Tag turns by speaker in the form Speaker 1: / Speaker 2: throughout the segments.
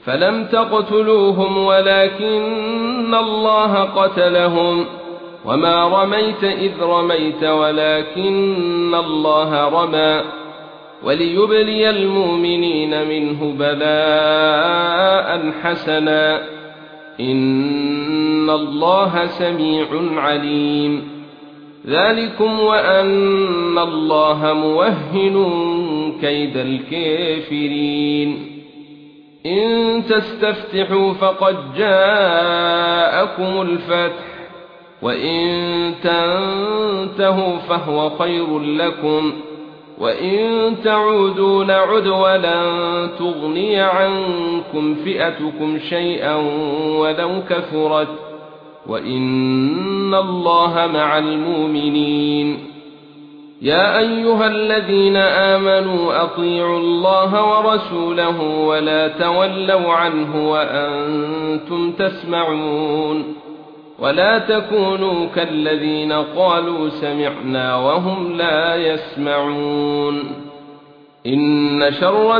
Speaker 1: فلم تقتلوهم ولكن الله قتلهم وما رميت إذ رميت ولكن الله رمى وليبلي المؤمنين منه بلاء حسنا إن الله سميع عليم ذلكم وأن الله موهن كيد الكافرين إن تستفتحوا فقد جاءكم الفتح وإن تنتهوا فهو خير لكم وإن تعودوا نعد ولن تغني عنكم فئتكم شيئا ولو كثرت وإن الله مع المؤمنين يا أيها الذين آمنوا أطيعوا الله ورسوله ولا تولوا عنه وأنتم تسمعون ولا تكونوا كالذين قالوا سمعنا وهم لا يسمعون إن شر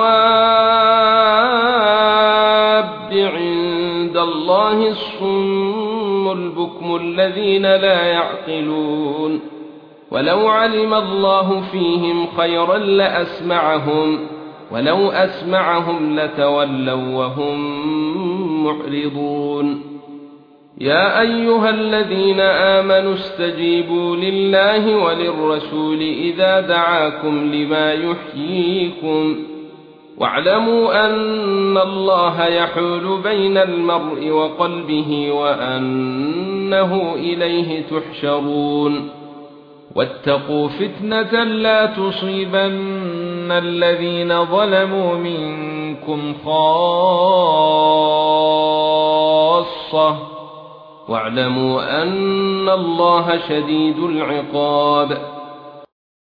Speaker 1: الدواب عند الله الصم البكم الذين لا يعقلون ولو علم الله فيهم خيرا لأسمعهم ولو أسمعهم لتولوا وهم معرضون يا أيها الذين آمنوا استجيبوا لله وللرسول إذا دعاكم لما يحييكم واعلموا أن الله يحول بين المرء وقلبه وأنه إليه تحشرون واتقوا فتنة لا تصيبن الذين ظلموا منكم خاصة واعلموا أن الله شديد العقاب